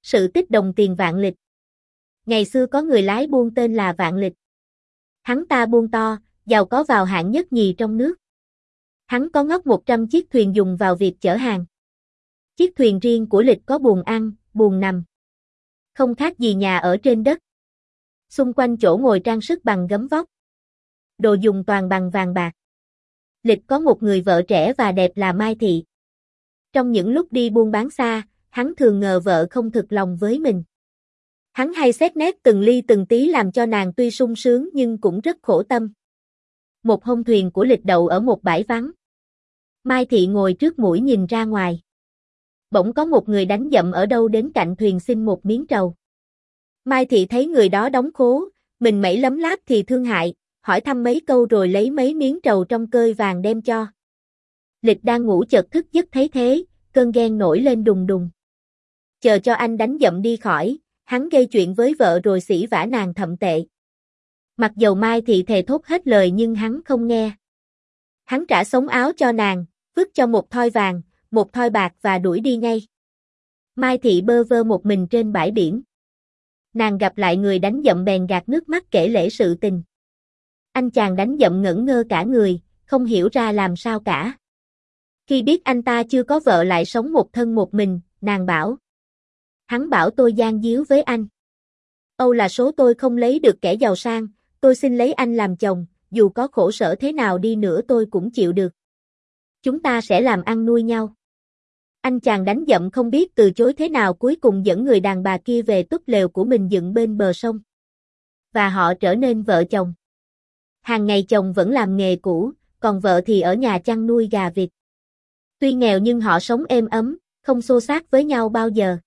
Sự tích đồng tiền vạn lịch. Ngày xưa có người lái buôn tên là Vạn Lịch. Hắn ta buôn to, giàu có vào hạng nhất nhì trong nước. Hắn có ngót 100 chiếc thuyền dùng vào việc chở hàng. Chiếc thuyền riêng của Lịch có buồng ăn, buồng nằm. Không khác gì nhà ở trên đất. Xung quanh chỗ ngồi trang sức bằng gấm vóc. Đồ dùng toàn bằng vàng bạc. Lịch có một người vợ trẻ và đẹp là Mai Thị. Trong những lúc đi buôn bán xa, hắn thường ngờ vợ không thực lòng với mình. Hắn hay xét nét từng ly từng tí làm cho nàng tuy sung sướng nhưng cũng rất khổ tâm. Một hôm thuyền của Lịch đậu ở một bãi vắng. Mai Thị ngồi trước mũi nhìn ra ngoài. Bỗng có một người đánh dậm ở đâu đến cạnh thuyền xin một miếng trầu. Mai Thị thấy người đó đóng khố, mình mẩy lấm láp thì thương hại, hỏi thăm mấy câu rồi lấy mấy miếng trầu trong cơi vàng đem cho. Lịch đang ngủ chợt thức giấc thấy thế, cơn ghen nổi lên đùng đùng. Chờ cho anh đánh dậm đi khỏi, hắn gây chuyện với vợ rồi sỉ vả nàng thậm tệ. Mặc dầu Mai Thị thề thốt hết lời nhưng hắn không nghe. Hắn trả sống áo cho nàng, vứt cho một thoi vàng, một thoi bạc và đuổi đi ngay. Mai Thị bơ vơ một mình trên bãi biển. Nàng gặp lại người đánh dậm bèn gạt nước mắt kể lể sự tình. Anh chàng đánh dậm ngẩn ngơ cả người, không hiểu ra làm sao cả. Khi biết anh ta chưa có vợ lại sống một thân một mình, nàng bảo. Hắn bảo tôi gian díu với anh. Âu là số tôi không lấy được kẻ giàu sang, tôi xin lấy anh làm chồng, dù có khổ sở thế nào đi nữa tôi cũng chịu được. Chúng ta sẽ làm ăn nuôi nhau. Anh chàng đánh dậm không biết từ chối thế nào cuối cùng dẫn người đàn bà kia về túp lều của mình dựng bên bờ sông. Và họ trở nên vợ chồng. Hàng ngày chồng vẫn làm nghề cũ, còn vợ thì ở nhà chăn nuôi gà vịt. Tuy nghèo nhưng họ sống êm ấm, không xô xát với nhau bao giờ.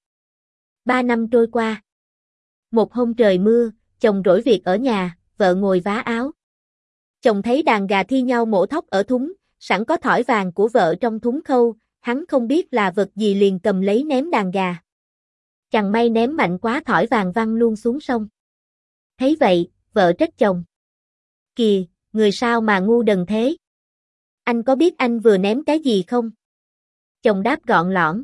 3 năm trôi qua. Một hôm trời mưa, chồng rỗi việc ở nhà, vợ ngồi vá áo. Chồng thấy đàn gà thi nhau mổ thóc ở thúng, sẵn có thỏi vàng của vợ trong thúng khâu, hắn không biết là vật gì liền cầm lấy ném đàn gà. Chẳng may ném mạnh quá thỏi vàng văng luôn xuống sông. Thấy vậy, vợ trách chồng. Kìa, người sao mà ngu đần thế? Anh có biết anh vừa ném cái gì không? Chồng đáp gọn lõn.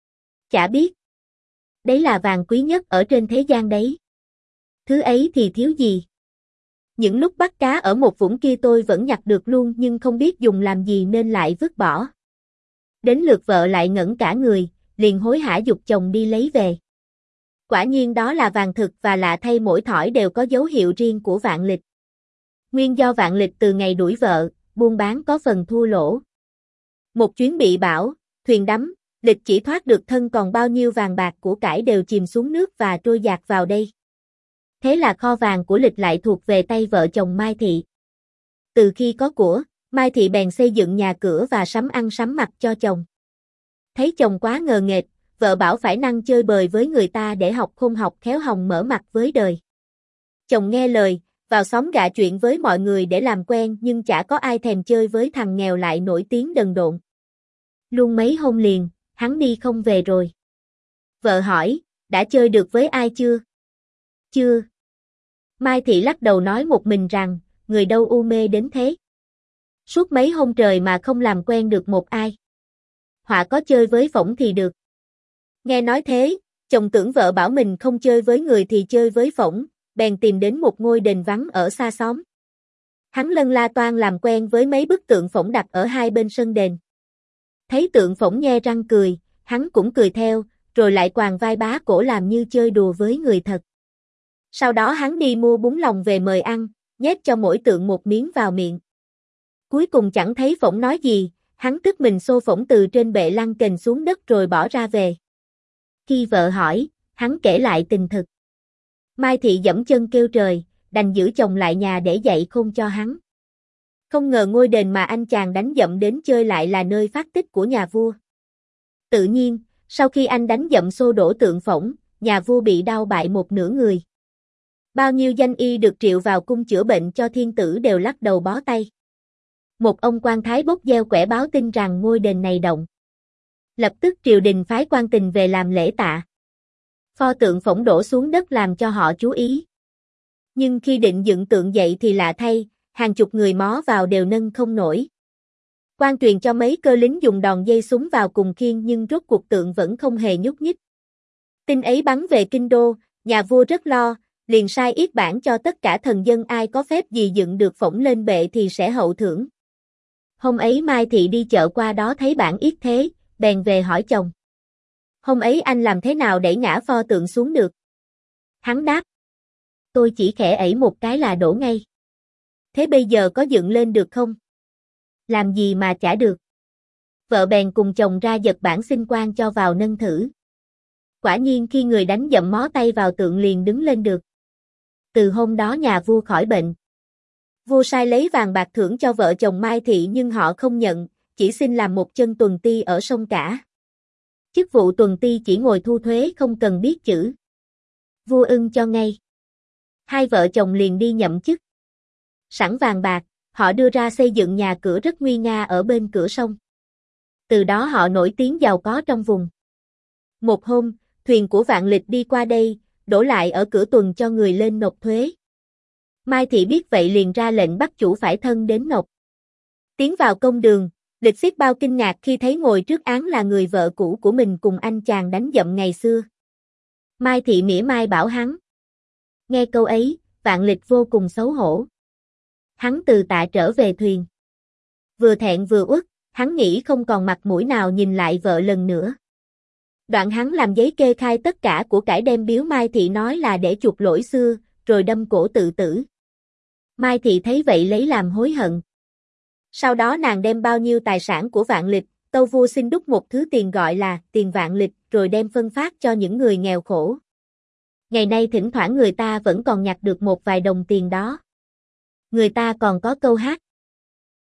Chả biết. Đấy là vàng quý nhất ở trên thế gian đấy. Thứ ấy thì thiếu gì? Những lúc bắt cá ở một vũng kia tôi vẫn nhặt được luôn nhưng không biết dùng làm gì nên lại vứt bỏ. Đến lượt vợ lại ngẩn cả người, liền hối hả giục chồng đi lấy về. Quả nhiên đó là vàng thực và lạ thay mỗi thỏi đều có dấu hiệu riêng của Vạn Lịch. Nguyên do Vạn Lịch từ ngày đuổi vợ, buôn bán có phần thua lỗ. Một chuyến bị bão, thuyền đắm, Lịch chỉ thoát được thân còn bao nhiêu vàng bạc của cải đều chìm xuống nước và trôi dạt vào đây. Thế là kho vàng của Lịch lại thuộc về tay vợ chồng Mai Thị. Từ khi có của, Mai Thị bèn xây dựng nhà cửa và sắm ăn sắm mặc cho chồng. Thấy chồng quá ngờ nghệch, vợ bảo phải năng chơi bời với người ta để học khôn học khéo hồng mở mặt với đời. Chồng nghe lời, vào xóm gạ chuyện với mọi người để làm quen nhưng chả có ai thèm chơi với thằng nghèo lại nổi tiếng đần độn. Luôn mấy hôm liền, hắn đi không về rồi. Vợ hỏi, đã chơi được với ai chưa? Chưa. Mai Thị lắc đầu nói một mình rằng, người đâu u mê đến thế. Suốt mấy hôm trời mà không làm quen được một ai. Họa có chơi với phỏng thì được. Nghe nói thế, chồng tưởng vợ bảo mình không chơi với người thì chơi với phỏng, bèn tìm đến một ngôi đền vắng ở xa xóm. Hắn lân la toan làm quen với mấy bức tượng phỏng đặt ở hai bên sân đền. Thấy tượng phỏng nhe răng cười, hắn cũng cười theo, rồi lại quàng vai bá cổ làm như chơi đùa với người thật. Sau đó hắn đi mua bún lòng về mời ăn, nhét cho mỗi tượng một miếng vào miệng. Cuối cùng chẳng thấy phỏng nói gì, hắn tức mình xô phỏng từ trên bệ lăn kềnh xuống đất rồi bỏ ra về. Khi vợ hỏi, hắn kể lại tình thực. Mai Thị giẫm chân kêu trời, đành giữ chồng lại nhà để dạy khôn cho hắn. Không ngờ ngôi đền mà anh chàng đánh dậm đến chơi lại là nơi phát tích của nhà vua. Tự nhiên, sau khi anh đánh dậm xô đổ tượng phỏng, nhà vua bị đau bại một nửa người. Bao nhiêu danh y được triệu vào cung chữa bệnh cho thiên tử đều lắc đầu bó tay. Một ông quan thái bốc gieo quẻ báo tin rằng ngôi đền này động. Lập tức triều đình phái quan tình về làm lễ tạ. Pho tượng phỏng đổ xuống đất làm cho họ chú ý. Nhưng khi định dựng tượng dậy thì lạ thay, hàng chục người mó vào đều nâng không nổi. Quan truyền cho mấy cơ lính dùng đòn dây súng vào cùng khiêng nhưng rốt cuộc tượng vẫn không hề nhúc nhích. Tin ấy bắn về kinh đô, nhà vua rất lo, liền sai yết bản cho tất cả thần dân ai có phép gì dựng được phổng lên bệ thì sẽ hậu thưởng. Hôm ấy Mai Thị đi chợ qua đó thấy bản yết thế, bèn về hỏi chồng. Hôm ấy anh làm thế nào đẩy ngã pho tượng xuống được? Hắn đáp. Tôi chỉ khẽ ẩy một cái là đổ ngay. Thế bây giờ có dựng lên được không? Làm gì mà chả được. Vợ bèn cùng chồng ra giật bản xin quan cho vào nâng thử. Quả nhiên khi người đánh dậm mó tay vào tượng liền đứng lên được. Từ hôm đó nhà vua khỏi bệnh. Vua sai lấy vàng bạc thưởng cho vợ chồng Mai Thị nhưng họ không nhận, chỉ xin làm một chân tuần ti ở sông cả. Chức vụ tuần ti chỉ ngồi thu thuế không cần biết chữ. Vua ưng cho ngay. Hai vợ chồng liền đi nhậm chức. Sẵn vàng bạc, họ đưa ra xây dựng nhà cửa rất nguy nga ở bên cửa sông. Từ đó họ nổi tiếng giàu có trong vùng. Một hôm, thuyền của Vạn Lịch đi qua đây, đổ lại ở cửa tuần cho người lên nộp thuế. Mai Thị biết vậy liền ra lệnh bắt chủ phải thân đến nộp. Tiến vào công đường, Lịch xiết bao kinh ngạc khi thấy ngồi trước án là người vợ cũ của mình cùng anh chàng đánh dậm ngày xưa. Mai Thị mỉa mai bảo hắn. Nghe câu ấy, Vạn Lịch vô cùng xấu hổ. Hắn từ tạ trở về thuyền. Vừa thẹn vừa uất, hắn nghĩ không còn mặt mũi nào nhìn lại vợ lần nữa. Đoạn hắn làm giấy kê khai tất cả của cải đem biếu Mai Thị nói là để chuộc lỗi xưa, rồi đâm cổ tự tử. Mai Thị thấy vậy lấy làm hối hận. Sau đó nàng đem bao nhiêu tài sản của Vạn Lịch, tâu vua xin đúc một thứ tiền gọi là tiền Vạn Lịch rồi đem phân phát cho những người nghèo khổ. Ngày nay thỉnh thoảng người ta vẫn còn nhặt được một vài đồng tiền đó. Người ta còn có câu hát,